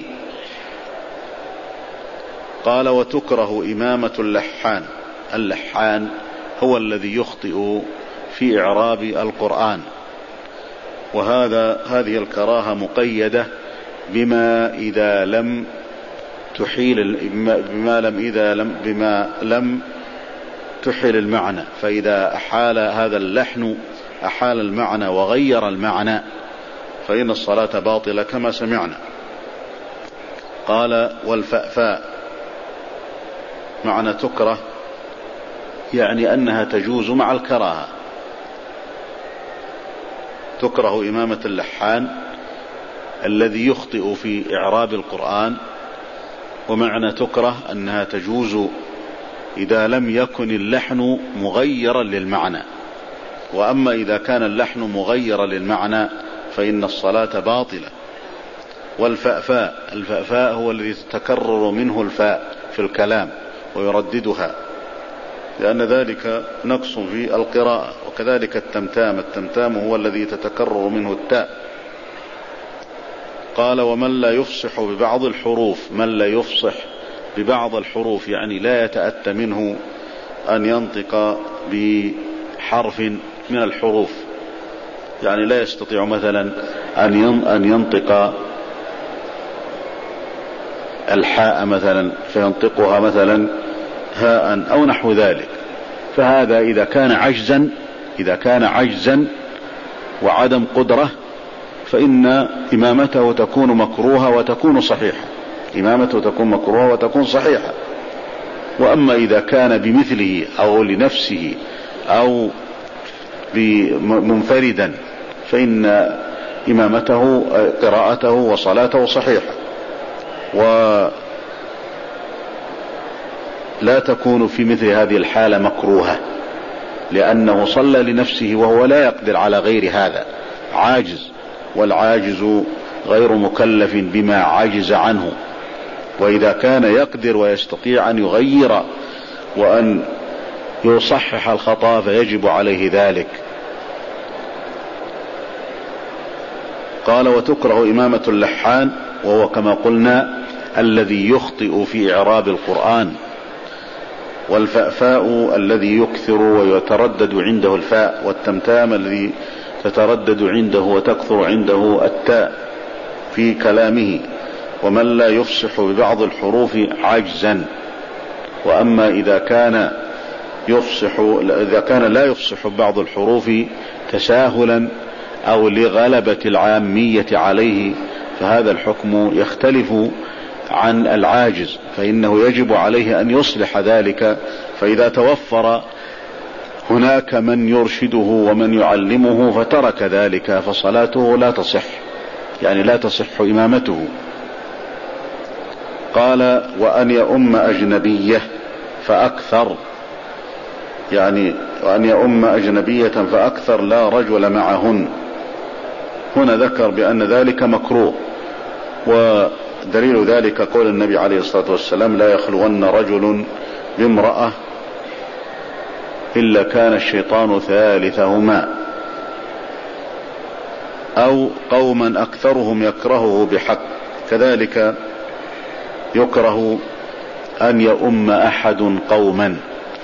قال وتكره إمامة اللحان. اللحان هو الذي يخطئ في إعراب القرآن، وهذا هذه الكراهة مقيدة بما إذا لم تحيل بما لم إذا لم بما لم تحيل المعنى، فإذا أحال هذا اللحن أحال المعنى وغير المعنى فإن الصلاة باطلة كما سمعنا. قال والفأفاء معنى تكره، يعني أنها تجوز مع الكراهة. تكره إمامة اللحان الذي يخطئ في إعراب القرآن، ومعنى تكره أنها تجوز إذا لم يكن اللحن مغيرا للمعنى، وأما إذا كان اللحن مغيرا للمعنى فإن الصلاة باطلة. والفأفاء، الفأفاء هو الذي تتكرر منه الفاء في الكلام ويرددها، لأن ذلك نقص في القراءة. وكذلك التمتام، التمتام هو الذي تتكرر منه التاء. قال ومن لا يفصح ببعض الحروف، من لا يفصح ببعض الحروف يعني لا يتأتى منه أن ينطق بحرف من الحروف، يعني لا يستطيع مثلا أن ينطق الحاء مثلا فينطقها مثلا هاء أو نحو ذلك، فهذا إذا كان عجزا إذا كان عجزا وعدم قدرة فإن إمامته تكون مكروهة وتكون صحيحة، إمامته تكون مكروهة وتكون صحيحة. وأما إذا كان بمثله أو لنفسه أو منفردا فإن إمامته قراءته وصلاته صحيحة، ولا تكون في مثل هذه الحالة مكروهة، لأنه صلى لنفسه وهو لا يقدر على غير هذا، عاجز، والعاجز غير مكلف بما عجز عنه. وإذا كان يقدر ويستطيع أن يغير وأن يصحح الخطأ فيجب عليه ذلك. قال وتكره إمامة اللحان، وهو كما قلنا الذي يخطئ في إعراب القرآن، والفأفاء الذي يكثر ويتردد عنده الفاء، والتمتام الذي تتردد عنده وتكثر عنده التاء في كلامه، ومن لا يفصح ببعض الحروف عجزا. وأما إذا كان يفصح إذا كان لا يفصح ببعض الحروف تساهلا أو لغلبة العامية عليه، فهذا الحكم يختلف عن العاجز، فإنه يجب عليه أن يصلح ذلك. فإذا توفر هناك من يرشده ومن يعلمه فترك ذلك فصلاته لا تصح، يعني لا تصح إمامته. قال وأن يؤم أجنبية فأكثر، يعني وأن يؤم أجنبية فأكثر لا رجل معهن. هنا ذكر بأن ذلك مكروه، ودليل ذلك قول النبي عليه الصلاة والسلام لا يخلون رجل بامرأة إلا كان الشيطان ثالثهما، أو قوما أكثرهم يكرهه بحق. كذلك يكره أن يؤم أحد قوما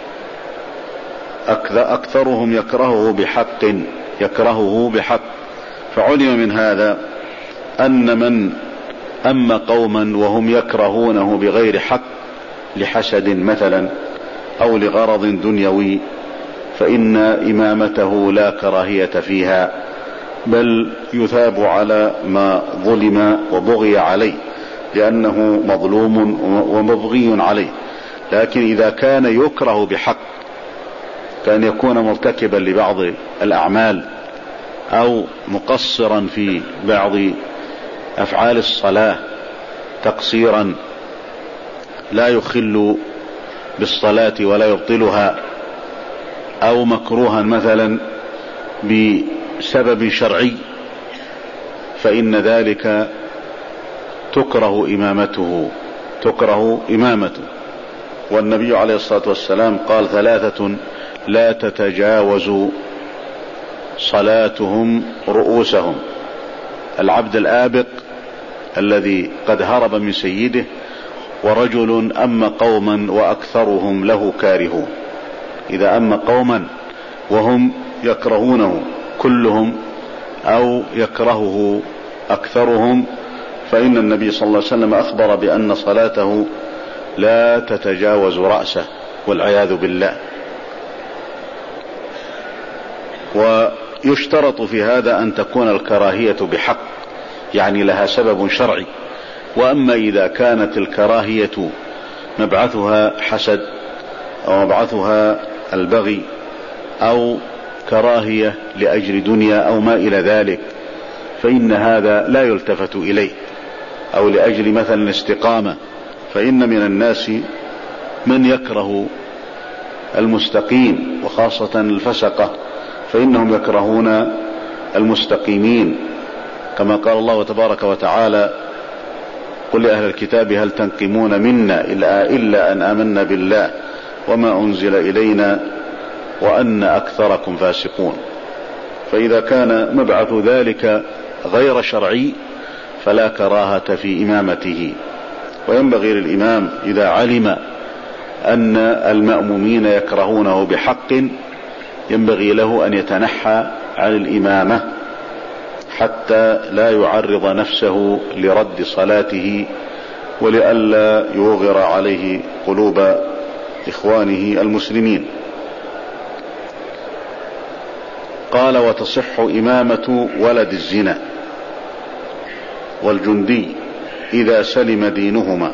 أكثرهم يكرهه بحق يكرهه بحق فعلم من هذا أن من أما قوما وهم يكرهونه بغير حق لحسد مثلا أو لغرض دنيوي، فإن إمامته لا كراهية فيها، بل يثاب على ما ظلم وبغي عليه، لأنه مظلوم ومبغي عليه. لكن إذا كان يكره بحق، كان يكون مرتكبا لبعض الأعمال أو مقصرا في بعض أفعال الصلاة تقصيرا لا يخل بالصلاة ولا يبطلها، أو مكروها مثلا بسبب شرعي، فإن ذلك تكره إمامته تكره إمامته والنبي عليه الصلاة والسلام قال ثلاثة لا تتجاوز صلاتهم رؤوسهم: العبد الآبق الذي قد هرب من سيده، ورجل أما قوما وأكثرهم له كارهون. إذا أما قوما وهم يكرهونه كلهم أو يكرهه أكثرهم، فإن النبي صلى الله عليه وسلم أخبر بأن صلاته لا تتجاوز رأسه والعياذ بالله. ويشترط في هذا أن تكون الكراهية بحق، يعني لها سبب شرعي. وأما إذا كانت الكراهية مبعثها حسد أو مبعثها البغي أو كراهية لأجل دنيا أو ما إلى ذلك، فإن هذا لا يلتفت إليه، أو لأجل مثلا الاستقامة، فإن من الناس من يكره المستقيم، وخاصة الفسقة فإنهم يكرهون المستقيمين، كما قال الله تبارك وتعالى: قل لأهل الكتاب هل تنقمون منا إلا أن آمنا بالله وما أنزل إلينا وأن أكثركم فاسقون. فإذا كان مبعث ذلك غير شرعي فلا كراهة في إمامته. وينبغي للإمام إذا علم أن المأمومين يكرهونه بحق، ينبغي له أن يتنحى عن الإمامة حتى لا يعرض نفسه لرد صلاته، ولئلا يوغر عليه قلوب إخوانه المسلمين. قال وتصح إمامة ولد الزنا والجندي إذا سلم دينهما.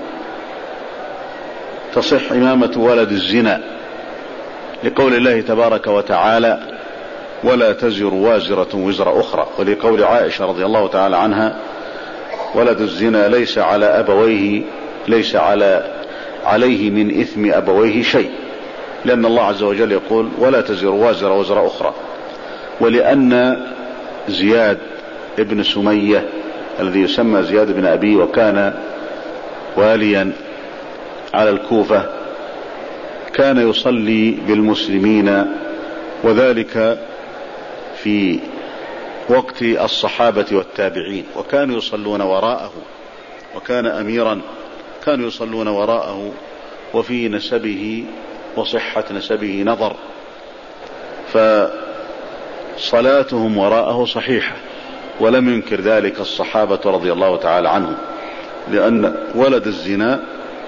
تصح إمامة ولد الزنا لقول الله تبارك وتعالى: ولا تزر وازرة وزر أخرى، ولقول عائشة رضي الله تعالى عنها: ولد الزنا ليس على أبويه ليس على عليه من إثم أبويه شيء، لأن الله عز وجل يقول: ولا تزر وازر وزر أخرى. ولأن زياد ابن سمية الذي يسمى زياد بن أبي وكان واليا على الكوفة كان يصلي بالمسلمين، وذلك في وقت الصحابة والتابعين، وكانوا يصلون وراءه، وكان أميرا، كانوا يصلون وراءه، وفي نسبه وصحة نسبه نظر، فصلاتهم وراءه صحيحة، ولم ينكر ذلك الصحابة رضي الله تعالى عنهم، لأن ولد الزنا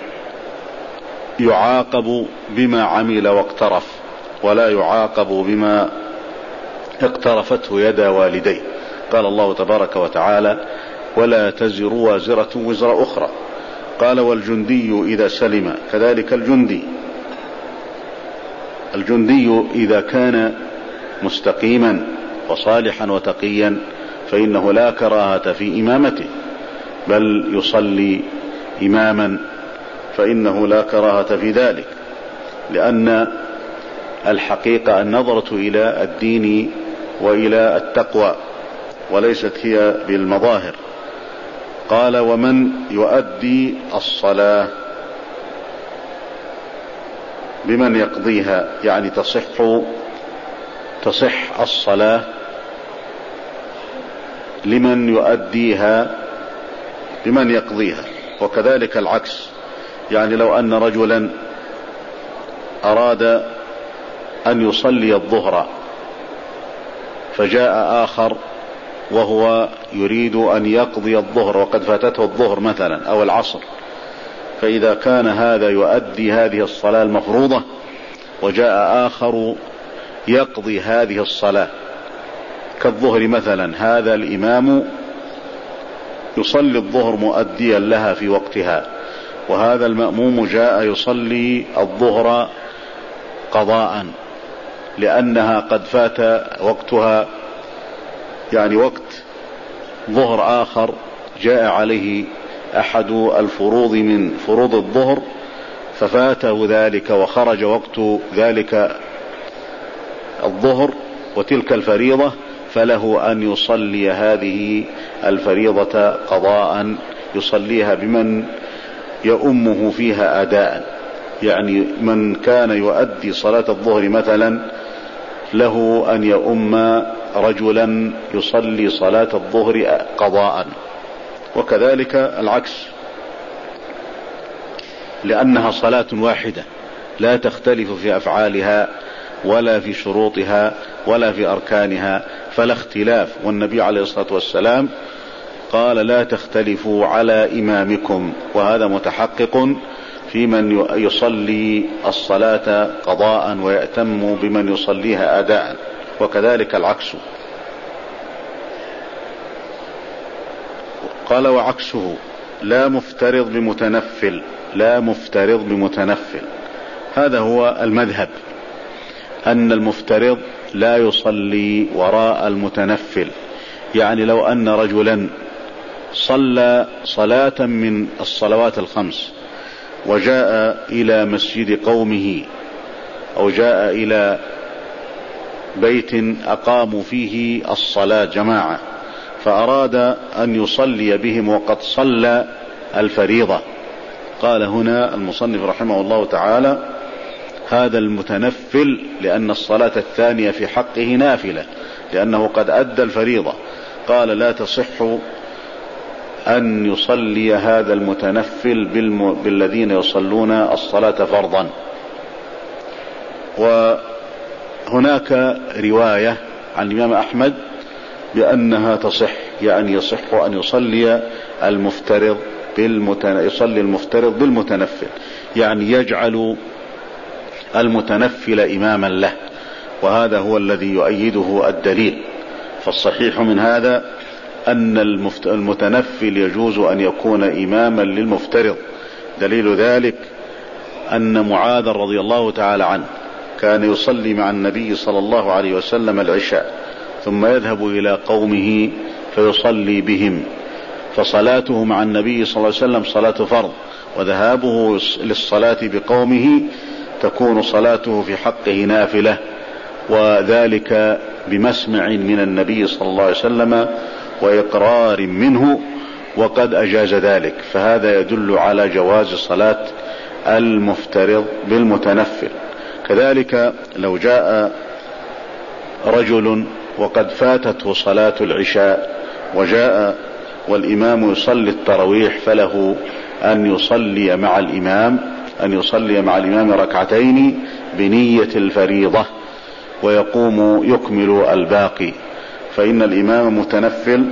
يعاقب بما عمل واقترف، ولا يعاقب بما اقترفته يد والديه. قال الله تبارك وتعالى: ولا تزر وازرة وزر أخرى. قال: والجندي إذا سلم، كذلك الجندي الجندي إذا كان مستقيما وصالحا وتقيا فإنه لا كراهة في إمامته، بل يصلي إماما، فإنه لا كراهة في ذلك، لأن الحقيقة النظرة إلى الدين وإلى التقوى، وليست هي بالمظاهر. قال: ومن يؤدي الصلاة بمن يقضيها، يعني تصح تصح الصلاة لمن يؤديها بمن يقضيها، وكذلك العكس. يعني لو أن رجلا أراد أن يصلي الظهر فجاء آخر وهو يريد أن يقضي الظهر وقد فاتته الظهر مثلا أو العصر، فإذا كان هذا يؤدي هذه الصلاة المفروضة وجاء آخر يقضي هذه الصلاة كالظهر مثلا، هذا الإمام يصلي الظهر مؤديا لها في وقتها، وهذا المأموم جاء يصلي الظهر قضاء لأنها قد فات وقتها، يعني وقت ظهر آخر جاء عليه أحد الفروض من فروض الظهر ففاته ذلك وخرج وقت ذلك الظهر وتلك الفريضة، فله أن يصلي هذه الفريضة قضاء، يصليها بمن يؤمه فيها أداء. يعني من كان يؤدي صلاة الظهر مثلا له أن يؤم رجلا يصلي صلاة الظهر قضاء، وكذلك العكس، لأنها صلاة واحدة لا تختلف في أفعالها ولا في شروطها ولا في أركانها، فلا اختلاف. والنبي عليه الصلاة والسلام قال: لا تختلفوا على إمامكم، وهذا متحقق في من يصلي الصلاة قضاء ويأتم بمن يصليها أداء، وكذلك العكس. قال: وعكسه لا مفترض بمتنفل، لا مفترض بمتنفل. هذا هو المذهب، أن المفترض لا يصلي وراء المتنفل. يعني لو أن رجلا صلى صلاة من الصلوات الخمس وجاء إلى مسجد قومه أو جاء إلى بيت أقاموا فيه الصلاة جماعة فأراد أن يصلي بهم وقد صلى الفريضة، قال هنا المصنف رحمه الله تعالى: هذا المتنفل، لأن الصلاة الثانية في حقه نافلة لأنه قد أدى الفريضة. قال: لا تصح أن يصلي هذا المتنفل بالذين يصلون الصلاة فرضا. وهناك رواية عن الإمام أحمد بأنها تصح، يعني يصح أن يصلي المفترض بالمتن... يصلي المفترض بالمتنفل، يعني يجعل المتنفل إماما له، وهذا هو الذي يؤيده الدليل. فالصحيح من هذا أن المتنفل يجوز أن يكون إماما للمفترض. دليل ذلك أن معاذ رضي الله تعالى عنه كان يصلي مع النبي صلى الله عليه وسلم العشاء ثم يذهب إلى قومه فيصلي بهم، فصلاته مع النبي صلى الله عليه وسلم صلاة فرض، وذهابه للصلاة بقومه تكون صلاته في حقه نافلة، وذلك بمسمع من النبي صلى الله عليه وسلم وإقرار منه، وقد أجاز ذلك. فهذا يدل على جواز صلاة المفترض بالمتنفل. كذلك لو جاء رجل وقد فاتته صلاة العشاء وجاء والإمام يصلي التراويح، فله أن يصلي مع الإمام أن يصلي مع الإمام ركعتين بنية الفريضة ويقوم يكمل الباقي، فإن الإمام متنفل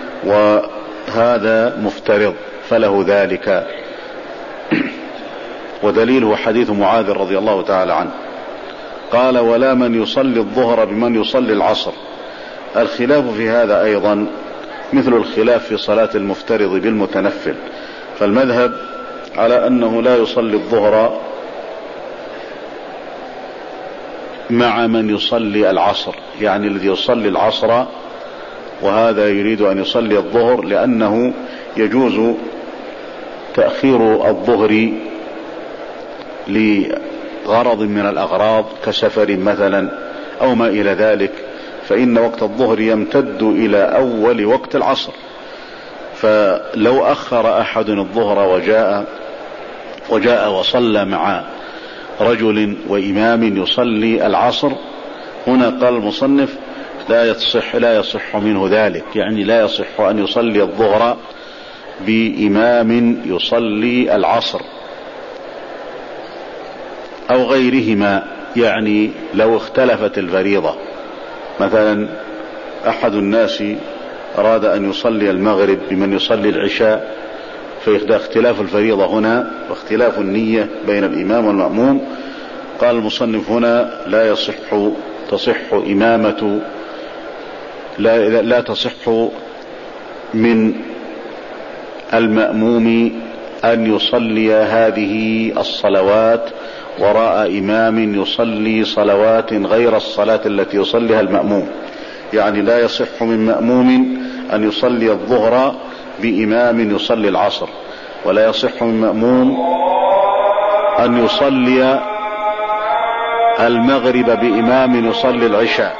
وهذا مفترض فله ذلك. ودليله حديث معاذ رضي الله تعالى عنه قال: ولا من يصلي الظهر بمن يصلي العصر. الخلاف في هذا أيضا مثل الخلاف في صلاة المفترض بالمتنفل، فالمذهب على أنه لا يصلي الظهر مع من يصلي العصر، يعني الذي يصلي العصر وهذا يريد أن يصلي الظهر، لأنه يجوز تأخير الظهر لغرض من الأغراض كسفر مثلا أو ما إلى ذلك، فإن وقت الظهر يمتد إلى أول وقت العصر، فلو أخر أحد الظهر وجاء وجاء وصلى مع رجل وإمام يصلي العصر، هنا قال المصنف لا يصح لا يصح منه ذلك، يعني لا يصح أن يصلي الظهر بإمام يصلي العصر أو غيرهما. يعني لو اختلفت الفريضة، مثلا أحد الناس أراد أن يصلي المغرب بمن يصلي العشاء، فإذا اختلاف الفريضة هنا واختلاف النية بين الإمام والمأموم، قال المصنف هنا لا يصح تصح إمامة لا, لا تصح من المأموم أن يصلي هذه الصلوات وراء إمام يصلي صلوات غير الصلاة التي يصليها المأموم. يعني لا يصح من مأموم أن يصلي الظهر بإمام يصلي العصر، ولا يصح من مأموم أن يصلي المغرب بإمام يصلي العشاء.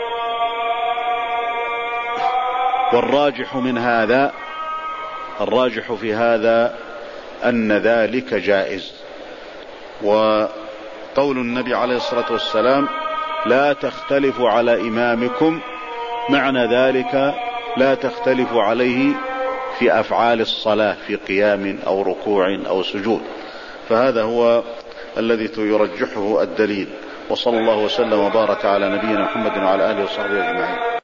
والراجح من هذا الراجح في هذا أن ذلك جائز. وقول النبي عليه الصلاة والسلام لا تختلف على إمامكم، معنى ذلك لا تختلف عليه في أفعال الصلاة في قيام أو ركوع أو سجود، فهذا هو الذي يرجحه الدليل. وصلى الله وسلم وبارك على نبينا محمد وعلى آله وصحبه أجمعين.